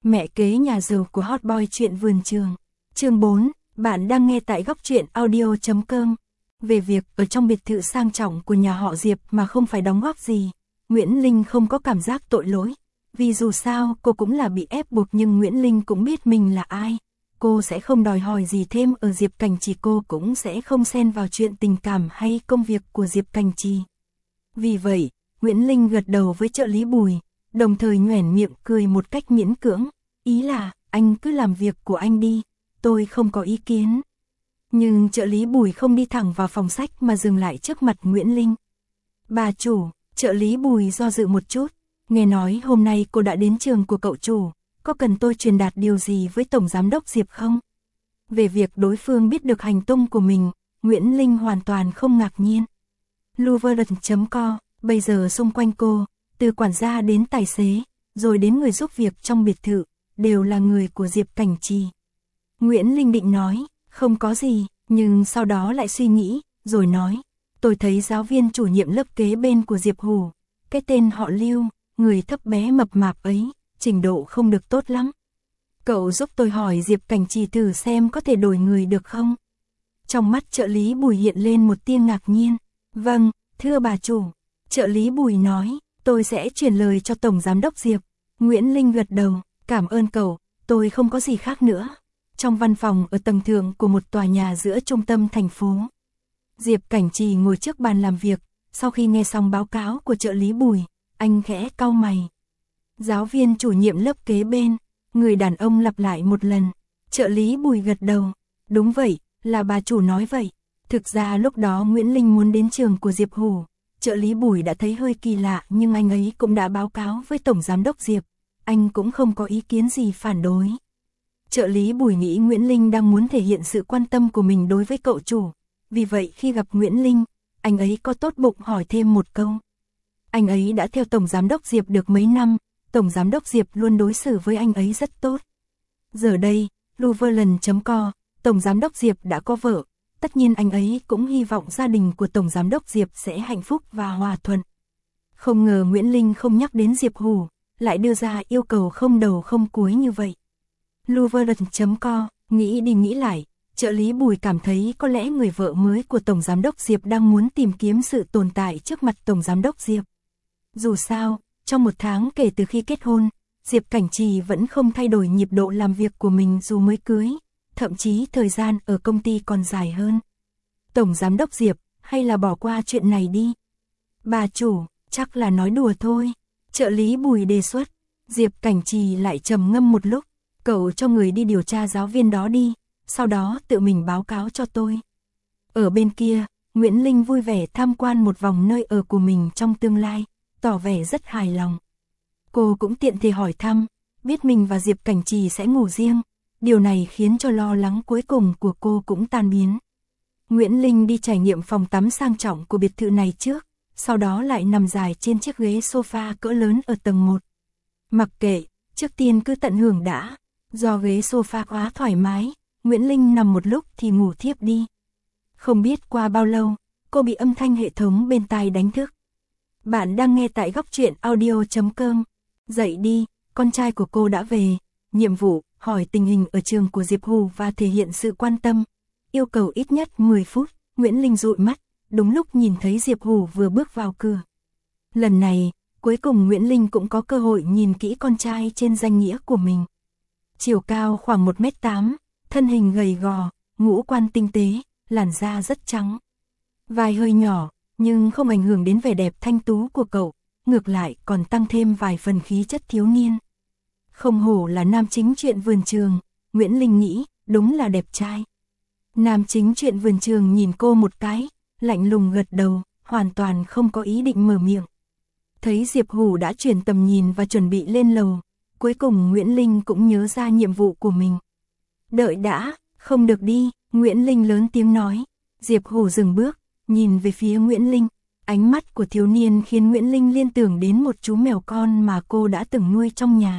Mẹ kế nhà giàu của Hot Boy chuyện vườn trường. Chương 4, bạn đang nghe tại góc truyện audio.com. Về việc ở trong biệt thự sang trọng của nhà họ Diệp mà không phải đóng góp gì, Nguyễn Linh không có cảm giác tội lỗi. Vì dù sao cô cũng là bị ép buộc, nhưng Nguyễn Linh cũng biết mình là ai. Cô sẽ không đòi hỏi gì thêm ở Diệp Cảnh Trì, cô cũng sẽ không xen vào chuyện tình cảm hay công việc của Diệp Cảnh Trì. Vì vậy, Nguyễn Linh gật đầu với trợ lý Bùi, đồng thời nhoẻn miệng cười một cách miễn cưỡng. Ý là, anh cứ làm việc của anh đi, tôi không có ý kiến. Nhưng trợ lý Bùi không đi thẳng vào phòng sách mà dừng lại trước mặt Nguyễn Linh. Bà chủ, trợ lý Bùi do dự một chút. Nghe nói hôm nay cô đã đến trường của cậu chủ, có cần tôi truyền đạt điều gì với Tổng Giám đốc Diệp không? Về việc đối phương biết được hành tung của mình, Nguyễn Linh hoàn toàn không ngạc nhiên. Louverdon.co, bây giờ xung quanh cô, từ quản gia đến tài xế, rồi đến người giúp việc trong biệt thự, đều là người của Diệp Cảnh Trì. Nguyễn Linh định nói, không có gì, nhưng sau đó lại suy nghĩ, rồi nói, tôi thấy giáo viên chủ nhiệm lớp kế bên của Diệp Hủ, cái tên họ Lưu, người thấp bé mập mạp ấy, trình độ không được tốt lắm. Cậu giúp tôi hỏi Diệp Cảnh Trì thử xem có thể đổi người được không? Trong mắt trợ lý Bùi hiện lên một tia ngạc nhiên. Vâng, thưa bà chủ. Trợ lý Bùi nói, tôi sẽ truyền lời cho Tổng Giám đốc Diệp. Nguyễn Linh gật đầu, cảm ơn cậu, tôi không có gì khác nữa. Trong văn phòng ở tầng thượng của một tòa nhà giữa trung tâm thành phố, Diệp Cảnh Trì ngồi trước bàn làm việc, sau khi nghe xong báo cáo của trợ lý Bùi, anh khẽ cau mày. Giáo viên chủ nhiệm lớp kế bên, người đàn ông lặp lại một lần. Trợ lý Bùi gật đầu, đúng vậy, là bà chủ nói vậy. Thực ra lúc đó Nguyễn Linh muốn đến trường của Diệp Hủ, trợ lý Bùi đã thấy hơi kỳ lạ, nhưng anh ấy cũng đã báo cáo với Tổng Giám đốc Diệp, anh cũng không có ý kiến gì phản đối. Trợ lý Bùi nghĩ Nguyễn Linh đang muốn thể hiện sự quan tâm của mình đối với cậu chủ, vì vậy khi gặp Nguyễn Linh, anh ấy có tốt bụng hỏi thêm một câu. Anh ấy đã theo Tổng Giám đốc Diệp được mấy năm, Tổng Giám đốc Diệp luôn đối xử với anh ấy rất tốt. Giờ đây, Louverdon.co, Tổng Giám đốc Diệp đã có vợ, tất nhiên anh ấy cũng hy vọng gia đình của Tổng Giám đốc Diệp sẽ hạnh phúc và hòa thuận. Không ngờ Nguyễn Linh không nhắc đến Diệp Hủ, lại đưa ra yêu cầu không đầu không cuối như vậy. Louverdon.co, nghĩ đi nghĩ lại, trợ lý Bùi cảm thấy có lẽ người vợ mới của Tổng Giám đốc Diệp đang muốn tìm kiếm sự tồn tại trước mặt Tổng Giám đốc Diệp. Dù sao, trong một tháng kể từ khi kết hôn, Diệp Cảnh Trì vẫn không thay đổi nhịp độ làm việc của mình dù mới cưới, thậm chí thời gian ở công ty còn dài hơn. Tổng Giám đốc Diệp, hay là bỏ qua chuyện này đi. Bà chủ, chắc là nói đùa thôi. Trợ lý Bùi đề xuất. Diệp Cảnh Trì lại trầm ngâm một lúc. Cậu cho người đi điều tra giáo viên đó đi, sau đó tự mình báo cáo cho tôi. Ở bên kia, Nguyễn Linh vui vẻ tham quan một vòng nơi ở của mình trong tương lai, tỏ vẻ rất hài lòng. Cô cũng tiện thể hỏi thăm, biết mình và Diệp Cảnh Trì sẽ ngủ riêng, điều này khiến cho lo lắng cuối cùng của cô cũng tan biến. Nguyễn Linh đi trải nghiệm phòng tắm sang trọng của biệt thự này trước, sau đó lại nằm dài trên chiếc ghế sofa cỡ lớn ở tầng 1. Mặc kệ, trước tiên cứ tận hưởng đã. Do ghế sofa quá thoải mái, Nguyễn Linh nằm một lúc thì ngủ thiếp đi. Không biết qua bao lâu, cô bị âm thanh hệ thống bên tai đánh thức. Bạn đang nghe tại góc truyện audio.com. Dậy đi, con trai của cô đã về. Nhiệm vụ, hỏi tình hình ở trường của Diệp Hủ và thể hiện sự quan tâm. Yêu cầu ít nhất 10 phút, Nguyễn Linh dụi mắt, đúng lúc nhìn thấy Diệp Hủ vừa bước vào cửa. Lần này, cuối cùng Nguyễn Linh cũng có cơ hội nhìn kỹ con trai trên danh nghĩa của mình. Chiều cao khoảng 1m8, thân hình gầy gò, ngũ quan tinh tế, làn da rất trắng. Vai hơi nhỏ, nhưng không ảnh hưởng đến vẻ đẹp thanh tú của cậu, ngược lại còn tăng thêm vài phần khí chất thiếu niên. Không hổ là nam chính truyện vườn trường, Nguyễn Linh nghĩ, đúng là đẹp trai. Nam chính truyện vườn trường nhìn cô một cái, lạnh lùng gật đầu, hoàn toàn không có ý định mở miệng. Thấy Diệp Hủ đã chuyển tầm nhìn và chuẩn bị lên lầu, cuối cùng Nguyễn Linh cũng nhớ ra nhiệm vụ của mình. Đợi đã, không được đi, Nguyễn Linh lớn tiếng nói. Diệp Hủ dừng bước, nhìn về phía Nguyễn Linh. Ánh mắt của thiếu niên khiến Nguyễn Linh liên tưởng đến một chú mèo con mà cô đã từng nuôi trong nhà.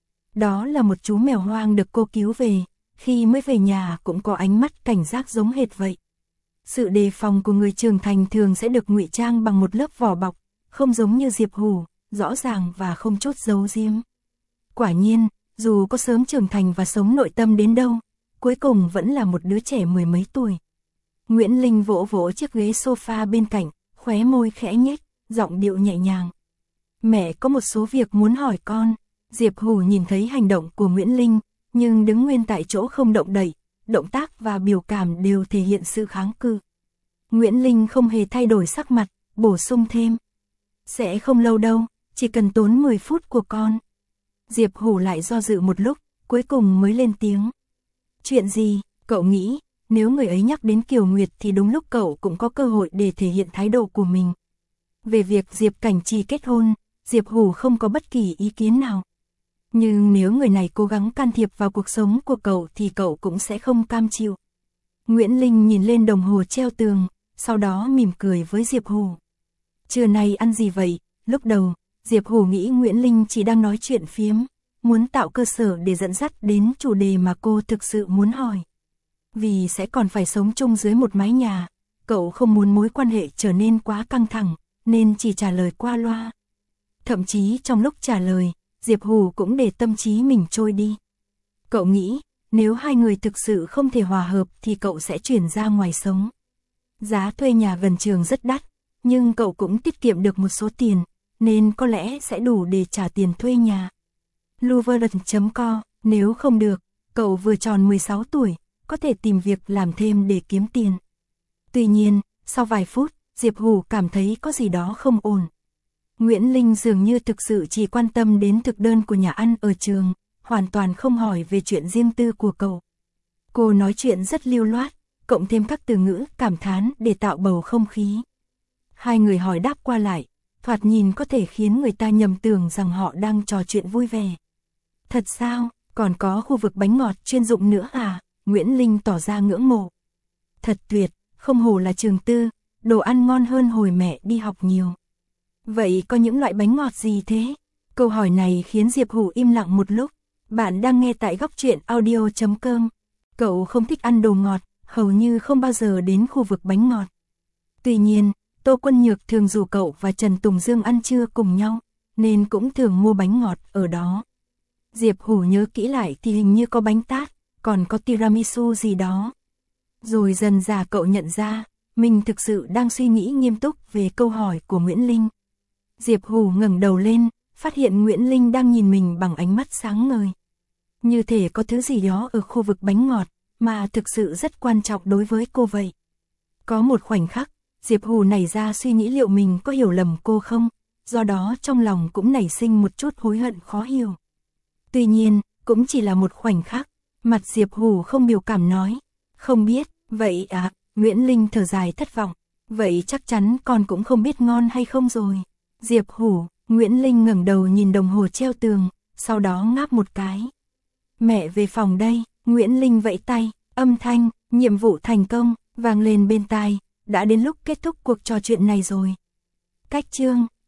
Đó là một chú mèo hoang được cô cứu về, khi mới về nhà cũng có ánh mắt cảnh giác giống hệt vậy. Sự đề phòng của người trưởng thành thường sẽ được ngụy trang bằng một lớp vỏ bọc, không giống như Diệp Hủ, rõ ràng và không chút giấu giếm. Quả nhiên, dù có sớm trưởng thành và sống nội tâm đến đâu, cuối cùng vẫn là một đứa trẻ mười mấy tuổi. Nguyễn Linh vỗ vỗ chiếc ghế sofa bên cạnh, khóe môi khẽ nhếch, giọng điệu nhẹ nhàng. Mẹ có một số việc muốn hỏi con. Diệp Hủ nhìn thấy hành động của Nguyễn Linh, nhưng đứng nguyên tại chỗ không động đậy, động tác và biểu cảm đều thể hiện sự kháng cự. Nguyễn Linh không hề thay đổi sắc mặt, bổ sung thêm. Sẽ không lâu đâu, chỉ cần tốn 10 phút của con. Diệp Hủ lại do dự một lúc, cuối cùng mới lên tiếng. Chuyện gì, cậu nghĩ, nếu người ấy nhắc đến Kiều Nguyệt thì đúng lúc cậu cũng có cơ hội để thể hiện thái độ của mình. Về việc Diệp Cảnh Trì kết hôn, Diệp Hủ không có bất kỳ ý kiến nào. Nhưng nếu người này cố gắng can thiệp vào cuộc sống của cậu thì cậu cũng sẽ không cam chịu. Nguyễn Linh nhìn lên đồng hồ treo tường, sau đó mỉm cười với Diệp Hủ. Trưa nay ăn gì vậy? Lúc đầu, Diệp Hủ nghĩ Nguyễn Linh chỉ đang nói chuyện phiếm, muốn tạo cơ sở để dẫn dắt đến chủ đề mà cô thực sự muốn hỏi. Vì sẽ còn phải sống chung dưới một mái nhà, cậu không muốn mối quan hệ trở nên quá căng thẳng, nên chỉ trả lời qua loa. Thậm chí trong lúc trả lời, Diệp Hủ cũng để tâm trí mình trôi đi. Cậu nghĩ, nếu hai người thực sự không thể hòa hợp thì cậu sẽ chuyển ra ngoài sống. Giá thuê nhà gần trường rất đắt, nhưng cậu cũng tiết kiệm được một số tiền, nên có lẽ sẽ đủ để trả tiền thuê nhà. Louveret.co, nếu không được, cậu vừa tròn 16 tuổi, có thể tìm việc làm thêm để kiếm tiền. Tuy nhiên, sau vài phút, Diệp Hủ cảm thấy có gì đó không ổn. Nguyễn Linh dường như thực sự chỉ quan tâm đến thực đơn của nhà ăn ở trường, hoàn toàn không hỏi về chuyện riêng tư của cậu. Cô nói chuyện rất lưu loát, cộng thêm các từ ngữ cảm thán để tạo bầu không khí. Hai người hỏi đáp qua lại, thoạt nhìn có thể khiến người ta nhầm tưởng rằng họ đang trò chuyện vui vẻ. Thật sao, còn có khu vực bánh ngọt chuyên dụng nữa à? Nguyễn Linh tỏ ra ngưỡng mộ. Thật tuyệt, không hổ là trường tư, đồ ăn ngon hơn hồi mẹ đi học nhiều. Vậy có những loại bánh ngọt gì thế? Câu hỏi này khiến Diệp Hủ im lặng một lúc. Bạn đang nghe tại góc truyện audio.com. Cậu không thích ăn đồ ngọt, hầu như không bao giờ đến khu vực bánh ngọt. Tuy nhiên, Tô Quân Nhược thường rủ cậu và Trần Tùng Dương ăn trưa cùng nhau, nên cũng thường mua bánh ngọt ở đó. Diệp Hủ nhớ kỹ lại thì hình như có bánh tát, còn có tiramisu gì đó. Rồi dần dà cậu nhận ra, mình thực sự đang suy nghĩ nghiêm túc về câu hỏi của Nguyễn Linh. Diệp Hủ ngẩng đầu lên, phát hiện Nguyễn Linh đang nhìn mình bằng ánh mắt sáng ngời. Như thể có thứ gì đó ở khu vực bánh ngọt, mà thực sự rất quan trọng đối với cô vậy. Có một khoảnh khắc, Diệp Hủ nảy ra suy nghĩ liệu mình có hiểu lầm cô không, do đó trong lòng cũng nảy sinh một chút hối hận khó hiểu. Tuy nhiên, cũng chỉ là một khoảnh khắc, mặt Diệp Hủ không biểu cảm nói. Không biết, vậy à, Nguyễn Linh thở dài thất vọng. Vậy chắc chắn con cũng không biết ngon hay không rồi. Diệp Hủ, Nguyễn Linh ngẩng đầu nhìn đồng hồ treo tường, sau đó ngáp một cái. Mẹ về phòng đây, Nguyễn Linh vẫy tay, âm thanh, nhiệm vụ thành công, vang lên bên tai, đã đến lúc kết thúc cuộc trò chuyện này rồi. Cách chương